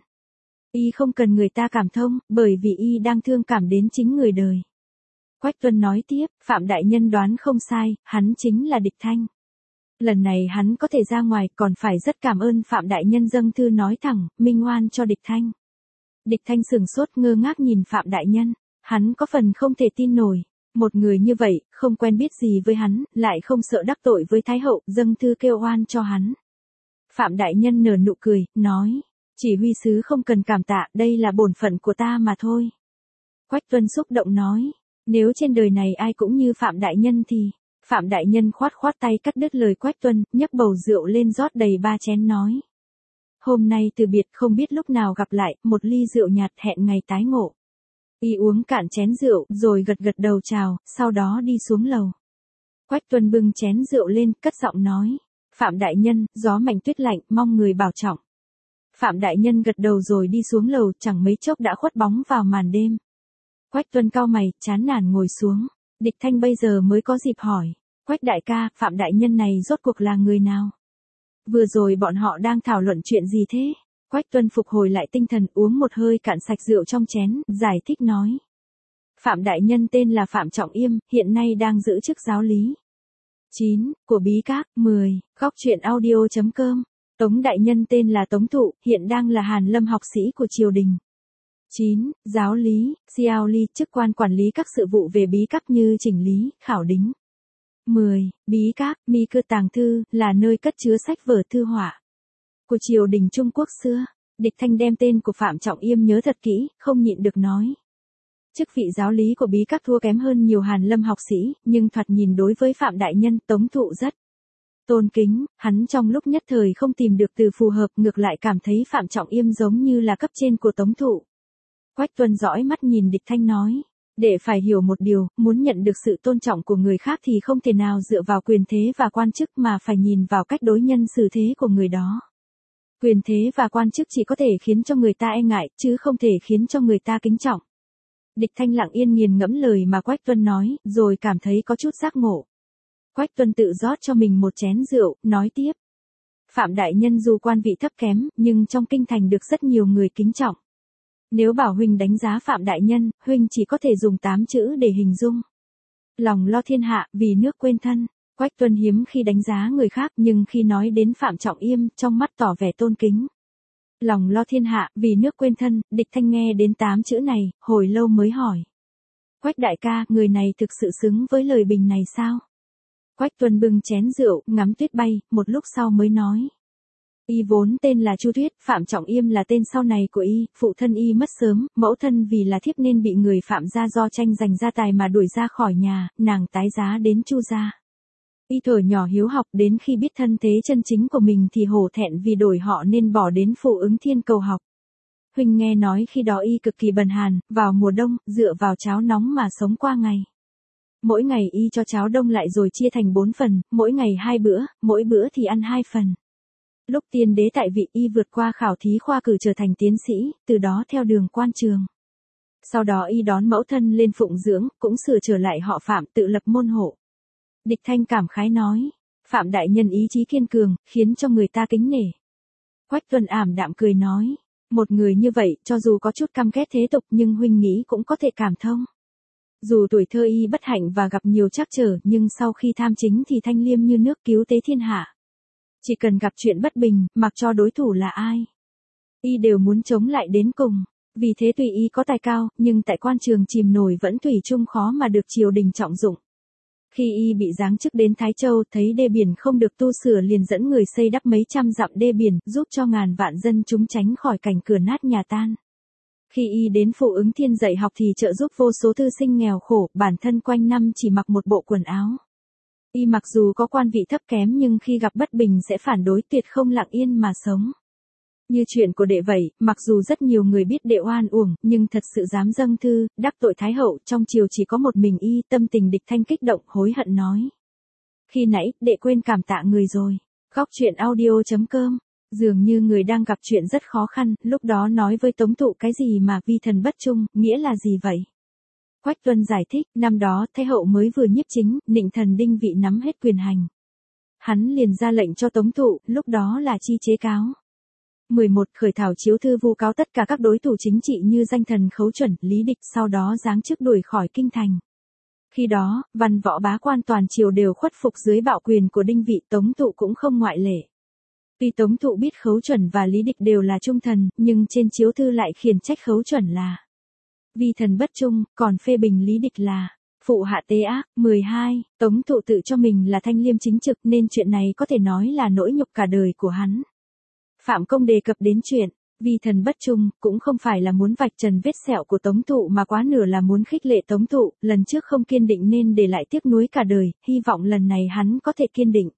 Y không cần người ta cảm thông, bởi vì y đang thương cảm đến chính người đời. Quách Tuân nói tiếp, Phạm đại nhân đoán không sai, hắn chính là địch thanh. Lần này hắn có thể ra ngoài, còn phải rất cảm ơn Phạm đại nhân dâng thư nói thẳng, minh oan cho địch thanh. Địch thanh sửng sốt ngơ ngác nhìn Phạm đại nhân, hắn có phần không thể tin nổi. Một người như vậy, không quen biết gì với hắn, lại không sợ đắc tội với Thái hậu, dâng thư kêu oan cho hắn. Phạm đại nhân nở nụ cười, nói, chỉ huy sứ không cần cảm tạ, đây là bổn phận của ta mà thôi. Quách Tuân xúc động nói, nếu trên đời này ai cũng như Phạm đại nhân thì... Phạm đại nhân khoát khoát tay cắt đứt lời Quách Tuân, nhấc bầu rượu lên rót đầy 3 chén nói. Hôm nay từ biệt không biết lúc nào gặp lại, một ly rượu nhạt hẹn ngày tái ngộ. Y uống cạn chén rượu, rồi gật gật đầu chào, sau đó đi xuống lầu. Quách Tuân bưng chén rượu lên, cất giọng nói. Phạm đại nhân, gió mạnh tuyết lạnh, mong người bảo trọng. Phạm đại nhân gật đầu rồi đi xuống lầu, chẳng mấy chốc đã khuất bóng vào màn đêm. Quách Tuân cau mày, chán nản ngồi xuống. Địch thanh bây giờ mới có dịp hỏi. Quách đại ca, Phạm đại nhân này rốt cuộc là người nào? Vừa rồi bọn họ đang thảo luận chuyện gì thế? Quách Tuân phục hồi lại tinh thần, uống một hơi cạn sạch rượu trong chén, giải thích nói. Phạm đại nhân tên là Phạm Trọng Yêm, hiện nay đang giữ chức giáo lý. 9. Của Bí Các. 10. Góc truyện audio.com. Tống đại nhân tên là Tống Thụ, hiện đang là Hàn Lâm học sĩ của triều đình. 9. Giáo lý, Xiao Ly, chức quan quản lý các sự vụ về bí các như chỉnh lý, khảo đính. 10. Bí các, mi cư tàng thư, là nơi cất chứa sách vở thư họa của triều đình Trung Quốc xưa. Địch thanh đem tên của Phạm Trọng Yêm nhớ thật kỹ, không nhịn được nói. Chức vị giáo lý của bí các thua kém hơn nhiều Hàn Lâm học sĩ, nhưng thoạt nhìn đối với Phạm đại nhân, Tống Thụ rất tôn kính, hắn trong lúc nhất thời không tìm được từ phù hợp, ngược lại cảm thấy Phạm Trọng Yêm giống như là cấp trên của Tống Thụ. Quách Tuân dõi mắt nhìn địch thanh nói, để phải hiểu một điều, muốn nhận được sự tôn trọng của người khác thì không thể nào dựa vào quyền thế và quan chức mà phải nhìn vào cách đối nhân xử thế của người đó. Quyền thế và quan chức chỉ có thể khiến cho người ta e ngại, chứ không thể khiến cho người ta kính trọng. Địch thanh lặng yên nghiền ngẫm lời mà Quách Tuân nói, rồi cảm thấy có chút giác ngộ. Quách Tuân tự rót cho mình một chén rượu, nói tiếp. Phạm đại nhân dù quan vị thấp kém, nhưng trong kinh thành được rất nhiều người kính trọng. Nếu bảo huynh đánh giá Phạm đại nhân, huynh chỉ có thể dùng 8 chữ để hình dung. Lòng lo thiên hạ, vì nước quên thân. Quách Tuân hiếm khi đánh giá người khác, nhưng khi nói đến Phạm Trọng Yêm, trong mắt tỏ vẻ tôn kính. Lòng lo thiên hạ, vì nước quên thân, Địch Thanh nghe đến 8 chữ này, hồi lâu mới hỏi. Quách đại ca, người này thực sự xứng với lời bình này sao? Quách Tuân bưng chén rượu, ngắm tuyết bay, một lúc sau mới nói. Y vốn tên là Chu Tuyết, Phạm Trọng Yêm là tên sau này của y, phụ thân y mất sớm, mẫu thân vì là thiếp nên bị người Phạm gia do tranh giành gia tài mà đuổi ra khỏi nhà, nàng tái giá đến Chu gia. Y thuở nhỏ hiếu học, đến khi biết thân thế chân chính của mình thì hổ thẹn vì đổi họ nên bỏ đến Phụ Ứng Thiên cầu học. Huynh nghe nói khi đó y cực kỳ bần hàn, vào mùa đông, dựa vào cháo nóng mà sống qua ngày. Mỗi ngày y cho cháo đông lại rồi chia thành 4 phần, mỗi ngày 2 bữa, mỗi bữa thì ăn 2 phần. Lúc tiên đế tại vị y vượt qua khảo thí khoa cử trở thành tiến sĩ, từ đó theo đường quan trường. Sau đó y đón mẫu thân lên phụng dưỡng, cũng sửa trở lại họ Phạm tự lập môn hộ. Địch Thanh cảm khái nói, Phạm đại nhân ý chí kiên cường, khiến cho người ta kính nể. Quách Tuân ảm đạm cười nói, một người như vậy, cho dù có chút căm ghét thế tục nhưng huynh nghĩ cũng có thể cảm thông. Dù tuổi thơ y bất hạnh và gặp nhiều trắc trở, nhưng sau khi tham chính thì thanh liêm như nước cứu tế thiên hạ. Chỉ cần gặp chuyện bất bình, mặc cho đối thủ là ai, y đều muốn chống lại đến cùng. Vì thế tùy y có tài cao, nhưng tại quan trường chìm nổi vẫn thủy chung khó mà được triều đình trọng dụng. Khi y bị giáng chức đến Thái Châu, thấy đê biển không được tu sửa liền dẫn người xây đắp mấy trăm dặm đê biển, giúp cho ngàn vạn dân chúng tránh khỏi cảnh cửa nát nhà tan. Khi y đến Phụ Ứng Thiên dạy học thì trợ giúp vô số thư sinh nghèo khổ, bản thân quanh năm chỉ mặc một bộ quần áo. Y mặc dù có quan vị thấp kém nhưng khi gặp bất bình sẽ phản đối, tuyệt không lặng yên mà sống. Như chuyện của đệ vậy, mặc dù rất nhiều người biết đệ oan uổng, nhưng thật sự dám dâng thư, đắc tội Thái hậu, trong triều chỉ có một mình y, tâm tình Địch Thanh kích động, hối hận nói. Khi nãy, đệ quên cảm tạ người rồi. Góc truyện audio.com. Dường như người đang gặp chuyện rất khó khăn, lúc đó nói với Tống Thụ cái gì mà vi thần bất trung, nghĩa là gì vậy? Quách Tuân giải thích, năm đó Thái hậu mới vừa nhiếp chính, Nịnh thần Đinh Vị nắm hết quyền hành. Hắn liền ra lệnh cho Tống Thụ, lúc đó là chi chế cáo. 11. Khởi thảo chiếu thư vu cáo tất cả các đối thủ chính trị như danh thần Khấu Chuẩn, Lý Địch, sau đó giáng chức đuổi khỏi kinh thành. Khi đó, văn võ bá quan toàn triều đều khuất phục dưới bạo quyền của Đinh Vị, Tống Thụ cũng không ngoại lệ. Tuy Tống Thụ biết Khấu Chuẩn và Lý Địch đều là trung thần, nhưng trên chiếu thư lại khiển trách Khấu Chuẩn là vi thần bất trung, còn phê bình Lý Địch là phụ hạ tế ác. 12. Tống Thụ tự cho mình là thanh liêm chính trực nên chuyện này có thể nói là nỗi nhục cả đời của hắn. Phạm Công đề cập đến chuyện vi thần bất trung, cũng không phải là muốn vạch trần vết sẹo của Tống Thụ mà quá nửa là muốn khích lệ Tống Thụ, lần trước không kiên định nên để lại tiếc nuối cả đời, hy vọng lần này hắn có thể kiên định.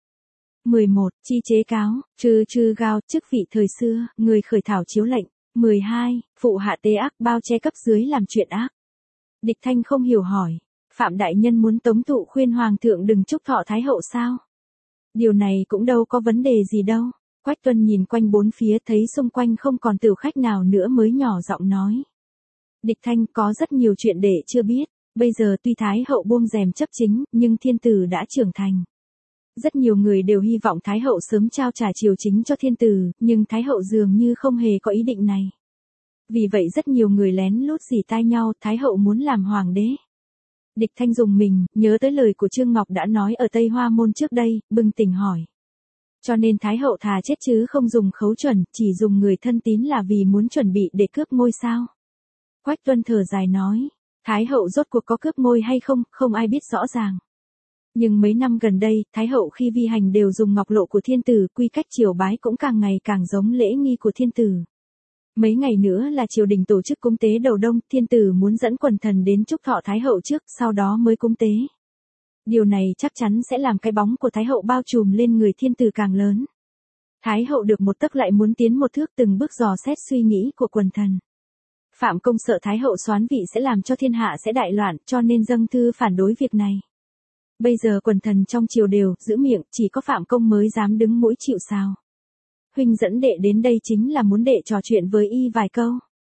11. Chi chế cáo, trừ gao, chức vị thời xưa, người khởi thảo chiếu lệnh. 12. Phụ hạ tế ác, bao che cấp dưới làm chuyện ác. Địch Thanh không hiểu hỏi, Phạm đại nhân muốn Tống Thụ khuyên hoàng thượng đừng chúc thọ Thái hậu sao? Điều này cũng đâu có vấn đề gì đâu. Quách Tuân nhìn quanh bốn phía thấy xung quanh không còn tửu khách nào nữa mới nhỏ giọng nói. Địch Thanh, có rất nhiều chuyện để chưa biết, bây giờ tuy Thái hậu buông rèm chấp chính, nhưng thiên tử đã trưởng thành. Rất nhiều người đều hy vọng Thái hậu sớm trao trả triều chính cho thiên tử, nhưng Thái hậu dường như không hề có ý định này. Vì vậy rất nhiều người lén lút rỉ tai nhau, Thái hậu muốn làm hoàng đế. Địch Thanh dùng mình, nhớ tới lời của Trương Ngọc đã nói ở Tây Hoa Môn trước đây, bừng tỉnh hỏi. Cho nên Thái hậu thà chết chứ không dùng Khấu Chuẩn, chỉ dùng người thân tín là vì muốn chuẩn bị để cướp ngôi sao? Quách Tuân thở dài nói, Thái hậu rốt cuộc có cướp ngôi hay không, không ai biết rõ ràng. Nhưng mấy năm gần đây, Thái hậu khi vi hành đều dùng ngọc lộ của thiên tử, quy cách triều bái cũng càng ngày càng giống lễ nghi của thiên tử. Mấy ngày nữa là triều đình tổ chức cúng tế đầu đông, thiên tử muốn dẫn quần thần đến chúc thọ Thái hậu trước, sau đó mới cúng tế. Điều này chắc chắn sẽ làm cái bóng của Thái hậu bao trùm lên người thiên tử càng lớn. Thái hậu được một tấc lại muốn tiến một thước, từng bước dò xét suy nghĩ của quần thần. Phạm Công sợ Thái hậu soán vị sẽ làm cho thiên hạ sẽ đại loạn, cho nên dâng thư phản đối việc này. Bây giờ quần thần trong triều đều giữ miệng, chỉ có Phạm Công mới dám đứng mũi chịu sào. Huynh dẫn đệ đến đây chính là muốn đệ trò chuyện với y vài câu.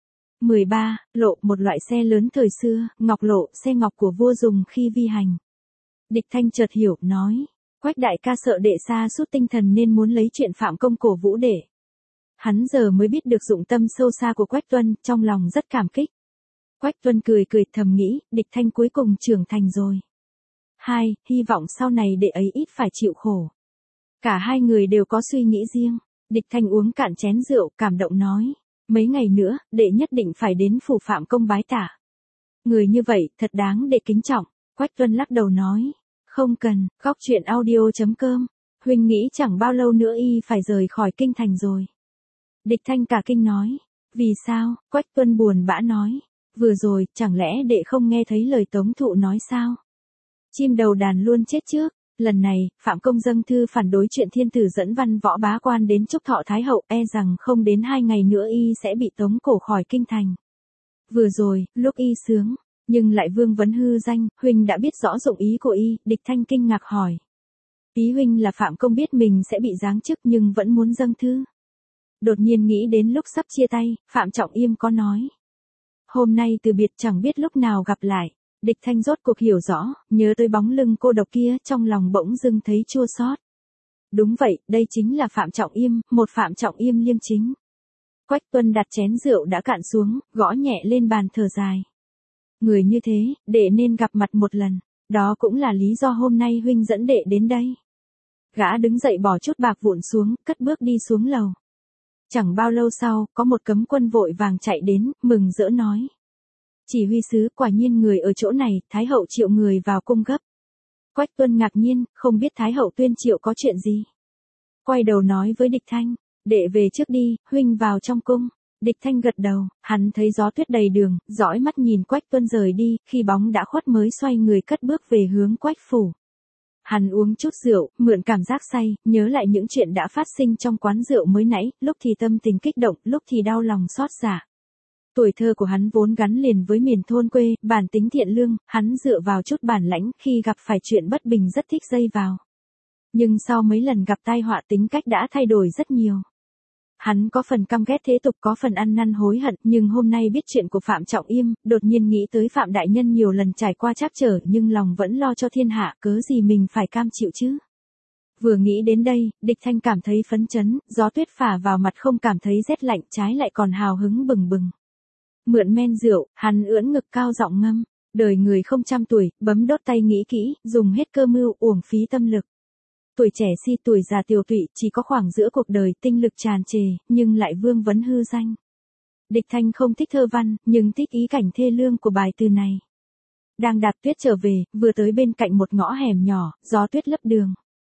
13. Lộ, một loại xe lớn thời xưa, ngọc lộ, xe ngọc của vua dùng khi vi hành. Địch Thanh chợt hiểu, nói, Quách đại ca sợ đệ xa sút tinh thần nên muốn lấy chuyện Phạm Công cổ vũ đệ. Hắn giờ mới biết được dụng tâm sâu xa của Quách Tuân, trong lòng rất cảm kích. Quách Tuân cười thầm nghĩ, Địch Thanh cuối cùng trưởng thành rồi. 2, hy vọng sau này đệ ấy ít phải chịu khổ. Cả hai người đều có suy nghĩ riêng. Địch Thanh uống cạn chén rượu, cảm động nói. Mấy ngày nữa, đệ nhất định phải đến phủ Phạm Công bái tạ. Người như vậy, thật đáng để kính trọng. Quách Tuân lắc đầu nói. Không cần, góc chuyện audio.com. Huynh nghĩ chẳng bao lâu nữa y phải rời khỏi kinh thành rồi. Địch Thanh cả kinh nói. Vì sao? Quách Tuân buồn bã nói. Vừa rồi, chẳng lẽ đệ không nghe thấy lời Tống Thụ nói sao? Chim đầu đàn luôn chết trước. Lần này, Phạm Công dâng thư phản đối chuyện thiên tử dẫn văn võ bá quan đến chúc thọ Thái hậu, e rằng không đến 2 ngày nữa y sẽ bị tống cổ khỏi kinh thành. Vừa rồi, lúc y sướng, nhưng lại vương vấn hư danh, huynh đã biết rõ dụng ý của y. Địch Thanh kinh ngạc hỏi. Ý huynh là Phạm Công biết mình sẽ bị giáng chức nhưng vẫn muốn dâng thư. Đột nhiên nghĩ đến lúc sắp chia tay, Phạm Trọng Yêm có nói. Hôm nay từ biệt chẳng biết lúc nào gặp lại. Địch Thanh rốt cuộc hiểu rõ, nhớ tới bóng lưng cô độc kia, trong lòng bỗng dưng thấy chua xót. Đúng vậy, đây chính là Phạm Trọng Yêm, một Phạm Trọng Yêm liêm chính. Quách Tuân đặt chén rượu đã cạn xuống, gõ nhẹ lên bàn thở dài. Người như thế, đệ nên gặp mặt một lần, đó cũng là lý do hôm nay huynh dẫn đệ đến đây. Gã đứng dậy bỏ chút bạc vụn xuống, cất bước đi xuống lầu. Chẳng bao lâu sau, có một cấm quân vội vàng chạy đến, mừng rỡ nói. Chỉ huy sứ, quả nhiên người ở chỗ này, Thái hậu triệu người vào cung gấp. Quách Tuân ngạc nhiên, không biết Thái hậu tuyên triệu có chuyện gì. Quay đầu nói với Địch Thanh, đệ về trước đi, huynh vào trong cung. Địch Thanh gật đầu, hắn thấy gió tuyết đầy đường, dõi mắt nhìn Quách Tuân rời đi, khi bóng đã khuất mới xoay người cất bước về hướng Quách phủ. Hắn uống chút rượu, mượn cảm giác say, nhớ lại những chuyện đã phát sinh trong quán rượu mới nãy, lúc thì tâm tình kích động, lúc thì đau lòng xót xa. Tuổi thơ của hắn vốn gắn liền với miền thôn quê, bản tính thiện lương, hắn dựa vào chút bản lãnh, khi gặp phải chuyện bất bình rất thích dây vào. Nhưng sau mấy lần gặp tai họa tính cách đã thay đổi rất nhiều. Hắn có phần căm ghét thế tục, có phần ăn năn hối hận, nhưng hôm nay biết chuyện của Phạm Trọng Yêm, đột nhiên nghĩ tới Phạm Đại Nhân nhiều lần trải qua trắc trở nhưng lòng vẫn lo cho thiên hạ, cớ gì mình phải cam chịu chứ. Vừa nghĩ đến đây, Địch Thanh cảm thấy phấn chấn, gió tuyết phả vào mặt không cảm thấy rét lạnh, trái lại còn hào hứng bừng bừng. Mượn men rượu, hắn ưỡn ngực cao giọng ngâm, đời người không trăm tuổi, bấm đốt tay nghĩ kỹ, dùng hết cơ mưu, uổng phí tâm lực. Tuổi trẻ si tuổi già tiều tụy, chỉ có khoảng giữa cuộc đời tinh lực tràn trề, nhưng lại vương vấn hư danh. Địch Thanh không thích thơ văn, nhưng thích ý cảnh thê lương của bài từ này. Đang đạp tuyết trở về, vừa tới bên cạnh một ngõ hẻm nhỏ, gió tuyết lấp đường.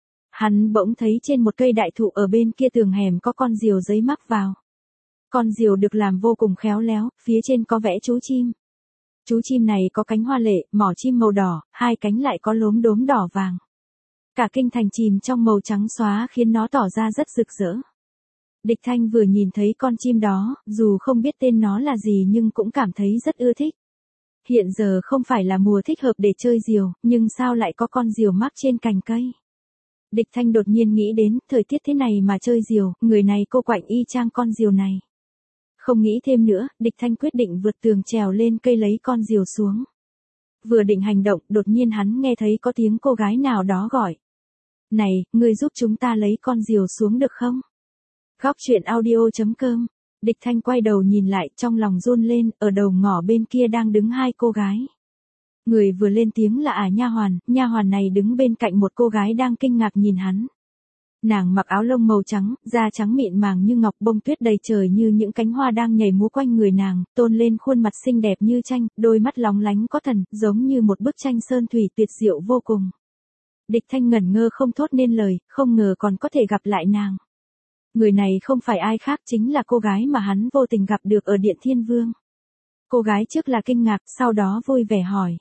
Hắn bỗng thấy trên một cây đại thụ ở bên kia tường hẻm có con diều giấy mắc vào. Con diều được làm vô cùng khéo léo, phía trên có vẽ chú chim. Chú chim này có cánh hoa lệ, mỏ chim màu đỏ, hai cánh lại có lốm đốm đỏ vàng. Cả kinh thành chìm trong màu trắng xóa khiến nó tỏ ra rất rực rỡ. Địch Thanh vừa nhìn thấy con chim đó, dù không biết tên nó là gì nhưng cũng cảm thấy rất ưa thích. Hiện giờ không phải là mùa thích hợp để chơi diều, nhưng sao lại có con diều mắc trên cành cây. Địch Thanh đột nhiên nghĩ đến, thời tiết thế này mà chơi diều, người này cô quạnh y chang con diều này. Không nghĩ thêm nữa, Địch Thanh quyết định vượt tường trèo lên cây lấy con diều xuống. Vừa định hành động, đột nhiên hắn nghe thấy có tiếng cô gái nào đó gọi. Này, ngươi giúp chúng ta lấy con diều xuống được không? Góc chuyện audio.com. Địch Thanh quay đầu nhìn lại, trong lòng run lên, ở đầu ngõ bên kia đang đứng hai cô gái. Người vừa lên tiếng là nha hoàn này đứng bên cạnh một cô gái đang kinh ngạc nhìn hắn. Nàng mặc áo lông màu trắng, da trắng mịn màng như ngọc, bông tuyết đầy trời như những cánh hoa đang nhảy múa quanh người nàng, tôn lên khuôn mặt xinh đẹp như tranh, đôi mắt lóng lánh có thần, giống như một bức tranh sơn thủy tuyệt diệu vô cùng. Địch Thanh ngẩn ngơ không thốt nên lời, không ngờ còn có thể gặp lại nàng. Người này không phải ai khác, chính là cô gái mà hắn vô tình gặp được ở Điện Thiên Vương. Cô gái trước là kinh ngạc, sau đó vui vẻ hỏi.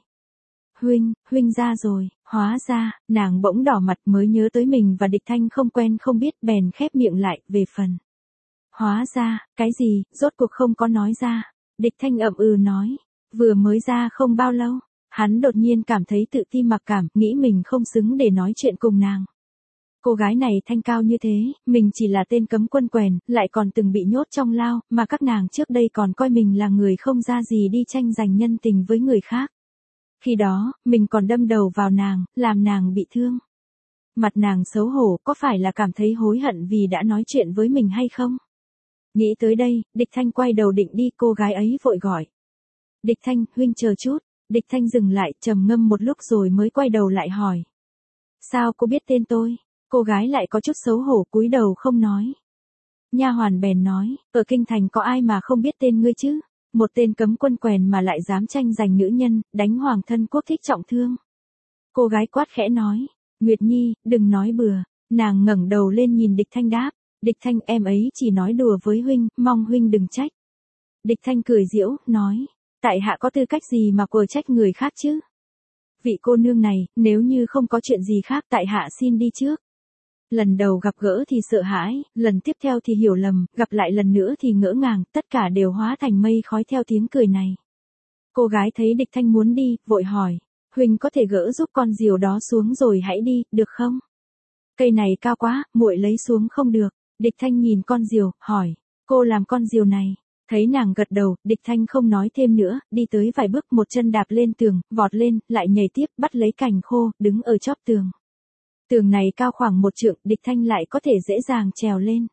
Huynh ra rồi, hóa ra, nàng bỗng đỏ mặt mới nhớ tới mình và Địch Thanh không quen không biết, bèn khép miệng lại, về phần. Hóa ra, cái gì, rốt cuộc không có nói ra. Địch Thanh ậm ừ nói, vừa mới ra không bao lâu, hắn đột nhiên cảm thấy tự ti mặc cảm, nghĩ mình không xứng để nói chuyện cùng nàng. Cô gái này thanh cao như thế, mình chỉ là tên cấm quân quèn, lại còn từng bị nhốt trong lao, mà các nàng trước đây còn coi mình là người không ra gì đi tranh giành nhân tình với người khác. Khi đó, mình còn đâm đầu vào nàng, làm nàng bị thương. Mặt nàng xấu hổ, có phải là cảm thấy hối hận vì đã nói chuyện với mình hay không? Nghĩ tới đây, Địch Thanh quay đầu định đi, cô gái ấy vội gọi. Địch Thanh, huynh chờ chút. Địch Thanh dừng lại, trầm ngâm một lúc rồi mới quay đầu lại hỏi. Sao cô biết tên tôi? Cô gái lại có chút xấu hổ cúi đầu không nói. Nha hoàn bèn nói, ở kinh thành có ai mà không biết tên ngươi chứ? Một tên cấm quân quèn mà lại dám tranh giành nữ nhân, đánh hoàng thân quốc thích trọng thương. Cô gái quát khẽ nói, Nguyệt Nhi, đừng nói bừa. Nàng ngẩng đầu lên nhìn Địch Thanh đáp, Địch Thanh em ấy chỉ nói đùa với huynh, mong huynh đừng trách. Địch Thanh cười giễu, nói, tại hạ có tư cách gì mà quở trách người khác chứ? Vị cô nương này, nếu như không có chuyện gì khác tại hạ xin đi trước. Lần đầu gặp gỡ thì sợ hãi, lần tiếp theo thì hiểu lầm, gặp lại lần nữa thì ngỡ ngàng, tất cả đều hóa thành mây khói theo tiếng cười này. Cô gái thấy Địch Thanh muốn đi, vội hỏi, huynh có thể gỡ giúp con diều đó xuống rồi hãy đi, được không? Cây này cao quá, muội lấy xuống không được. Địch Thanh nhìn con diều, hỏi, cô làm con diều này. Thấy nàng gật đầu, Địch Thanh không nói thêm nữa, đi tới vài bước một chân đạp lên tường, vọt lên, lại nhảy tiếp, bắt lấy cành khô, đứng ở chóp tường. Tường này cao khoảng 1 trượng, Địch Thanh lại có thể dễ dàng trèo lên.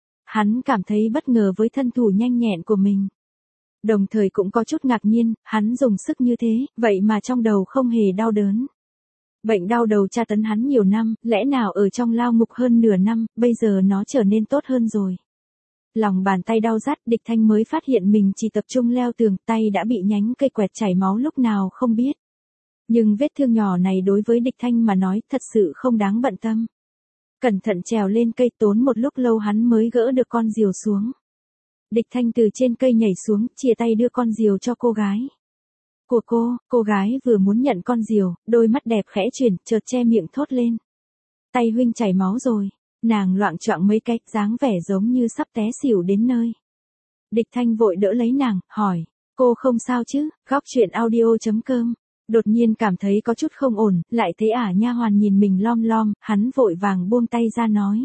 Hắn cảm thấy bất ngờ với thân thủ nhanh nhẹn của mình. Đồng thời cũng có chút ngạc nhiên, hắn dùng sức như thế, vậy mà trong đầu không hề đau đớn. Bệnh đau đầu tra tấn hắn nhiều năm, lẽ nào ở trong lao ngục hơn nửa năm, bây giờ nó trở nên tốt hơn rồi. Lòng bàn tay đau rát, Địch Thanh mới phát hiện mình chỉ tập trung leo tường, tay đã bị nhánh cây quẹt chảy máu lúc nào không biết. Nhưng vết thương nhỏ này đối với Địch Thanh mà nói thật sự không đáng bận tâm. Cẩn thận trèo lên cây, tốn một lúc lâu hắn mới gỡ được con diều xuống. Địch Thanh từ trên cây nhảy xuống, chìa tay đưa con diều cho cô gái. Của cô gái vừa muốn nhận con diều, đôi mắt đẹp khẽ chuyển, chợt che miệng thốt lên. Tay huynh chảy máu rồi. Nàng loạng choạng mấy cái, dáng vẻ giống như sắp té xỉu đến nơi. Địch Thanh vội đỡ lấy nàng, hỏi, cô không sao chứ? Góc truyện audio.com. Đột nhiên cảm thấy có chút không ổn, lại thấy nha hoàn nhìn mình lom lom, hắn vội vàng buông tay ra nói.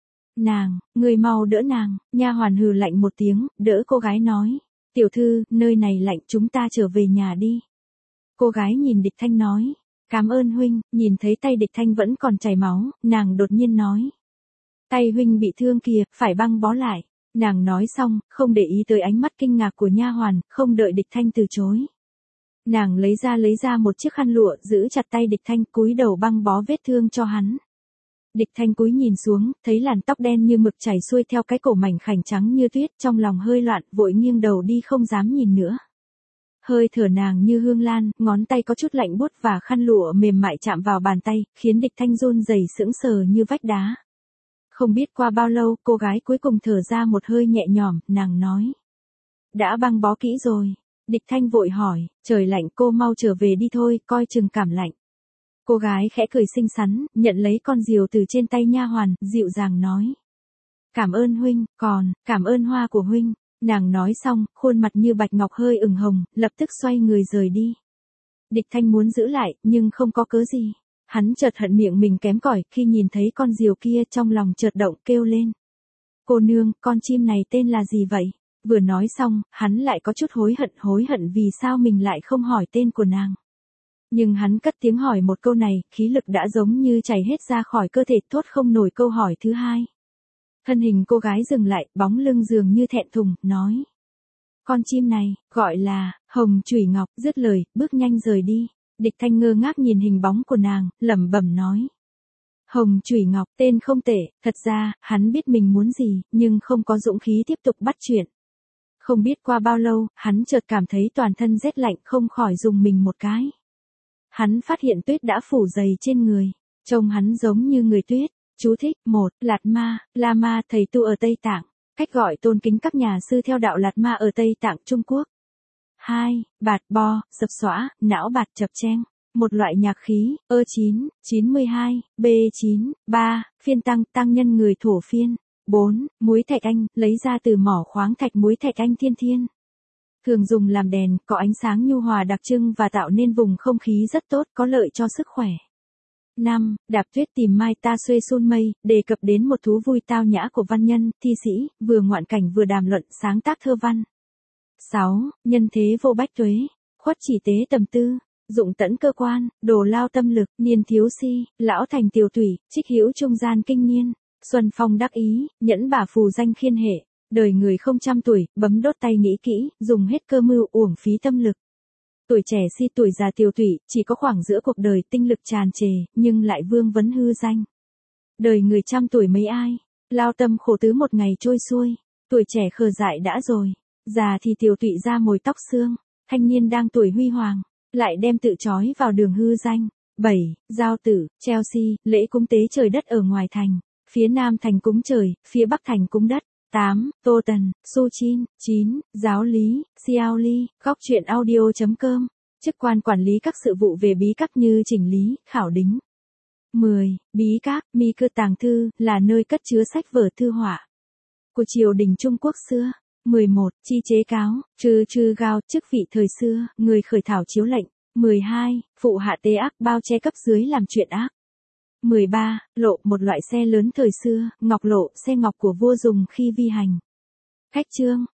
Nàng, người mau đỡ nàng. Nha hoàn hừ lạnh một tiếng, đỡ cô gái nói. Tiểu thư, nơi này lạnh, chúng ta trở về nhà đi. Cô gái nhìn Địch Thanh nói. Cảm ơn huynh. Nhìn thấy tay Địch Thanh vẫn còn chảy máu, nàng đột nhiên nói. Tay huynh bị thương kìa, phải băng bó lại. Nàng nói xong, không để ý tới ánh mắt kinh ngạc của nha hoàn, không đợi Địch Thanh từ chối. Nàng lấy ra một chiếc khăn lụa, giữ chặt tay Địch Thanh, cúi đầu băng bó vết thương cho hắn. Địch Thanh cúi nhìn xuống, thấy làn tóc đen như mực chảy xuôi theo cái cổ mảnh khảnh trắng như tuyết, trong lòng hơi loạn, vội nghiêng đầu đi không dám nhìn nữa. Hơi thở nàng như hương lan, ngón tay có chút lạnh buốt và khăn lụa mềm mại chạm vào bàn tay, khiến Địch Thanh run rẩy sững sờ như vách đá. Không biết qua bao lâu, cô gái cuối cùng thở ra một hơi nhẹ nhõm, nàng nói. Đã băng bó kỹ rồi. Địch Thanh vội hỏi, trời lạnh cô mau trở về đi thôi, coi chừng cảm lạnh. Cô gái khẽ cười xinh xắn, nhận lấy con diều từ trên tay nha hoàn, dịu dàng nói. Cảm ơn huynh, còn, cảm ơn hoa của huynh. Nàng nói xong, khuôn mặt như bạch ngọc hơi ửng hồng, lập tức xoay người rời đi. Địch Thanh muốn giữ lại, nhưng không có cớ gì. Hắn chợt hận miệng mình kém cỏi khi nhìn thấy con diều kia, trong lòng chợt động kêu lên. Cô nương, con chim này tên là gì vậy? Vừa nói xong, hắn lại có chút hối hận vì sao mình lại không hỏi tên của nàng. Nhưng hắn cất tiếng hỏi một câu này, khí lực đã giống như chảy hết ra khỏi cơ thể, thốt không nổi câu hỏi thứ hai. Thân hình cô gái dừng lại, bóng lưng dường như thẹn thùng, nói. Con chim này, gọi là, Hồng Chủy Ngọc, dứt lời, bước nhanh rời đi. Địch Thanh ngơ ngác nhìn hình bóng của nàng, lẩm bẩm nói. Hồng Chủy Ngọc, tên không tệ, thật ra, hắn biết mình muốn gì, nhưng không có dũng khí tiếp tục bắt chuyện. Không biết qua bao lâu, hắn chợt cảm thấy toàn thân rét lạnh, không khỏi rùng mình một cái. Hắn phát hiện tuyết đã phủ dày trên người, trông hắn giống như người tuyết. Chú thích, 1. Lạt Ma, La Ma, thầy tu ở Tây Tạng, cách gọi tôn kính các nhà sư theo đạo Lạt Ma ở Tây Tạng, Trung Quốc. 2. Bạt bo, dập xõa, não bạt chập cheng, một loại nhạc khí, 9, 92, B9, 3, phiên tăng nhân người thổ phiên. 4. Muối thạch anh, lấy ra từ mỏ khoáng thạch muối thạch anh thiên thiên. Thường dùng làm đèn, có ánh sáng nhu hòa đặc trưng và tạo nên vùng không khí rất tốt, có lợi cho sức khỏe. 5. Đạp tuyết tìm mai ta xuê sun mây, đề cập đến một thú vui tao nhã của văn nhân, thi sĩ, vừa ngoạn cảnh vừa đàm luận, sáng tác thơ văn. 6. Nhân thế vô bách tuế, khuất chỉ tế tầm tư, dụng tẫn cơ quan, đồ lao tâm lực, niên thiếu si, lão thành tiểu tủy, trích hữu trung gian kinh niên, xuân phong đắc ý, nhẫn bả phù danh khiên hệ, đời người không trăm tuổi, bấm đốt tay nghĩ kỹ, dùng hết cơ mưu uổng phí tâm lực. Tuổi trẻ si tuổi già tiều tụy, chỉ có khoảng giữa cuộc đời tinh lực tràn trề, nhưng lại vương vấn hư danh. Đời người trăm tuổi mấy ai, lao tâm khổ tứ một ngày trôi xuôi, tuổi trẻ khờ dại đã rồi, già thì tiều tụy ra mồi tóc xương, thanh niên đang tuổi huy hoàng, lại đem tự trói vào đường hư danh. 7. Giao Tử, Chelsea, lễ cúng tế trời đất ở ngoài thành, phía nam thành cúng trời, phía bắc thành cúng đất. 8. Tô Tần, Su Chin. 9. Giáo lý, Xiao Li, góc truyện audio.com, chức quan quản lý các sự vụ về bí các như chỉnh lý, khảo đính. 10. Bí các, mi cơ tàng thư, là nơi cất chứa sách vở thư họa của triều đình Trung Quốc xưa. 11. Chi chế cáo, trừ gao, chức vị thời xưa, người khởi thảo chiếu lệnh. 12. Phụ hạ tế ác, bao che cấp dưới làm chuyện ác. 13. Lộ, một loại xe lớn thời xưa, ngọc lộ, xe ngọc của vua dùng khi vi hành. Khách chương.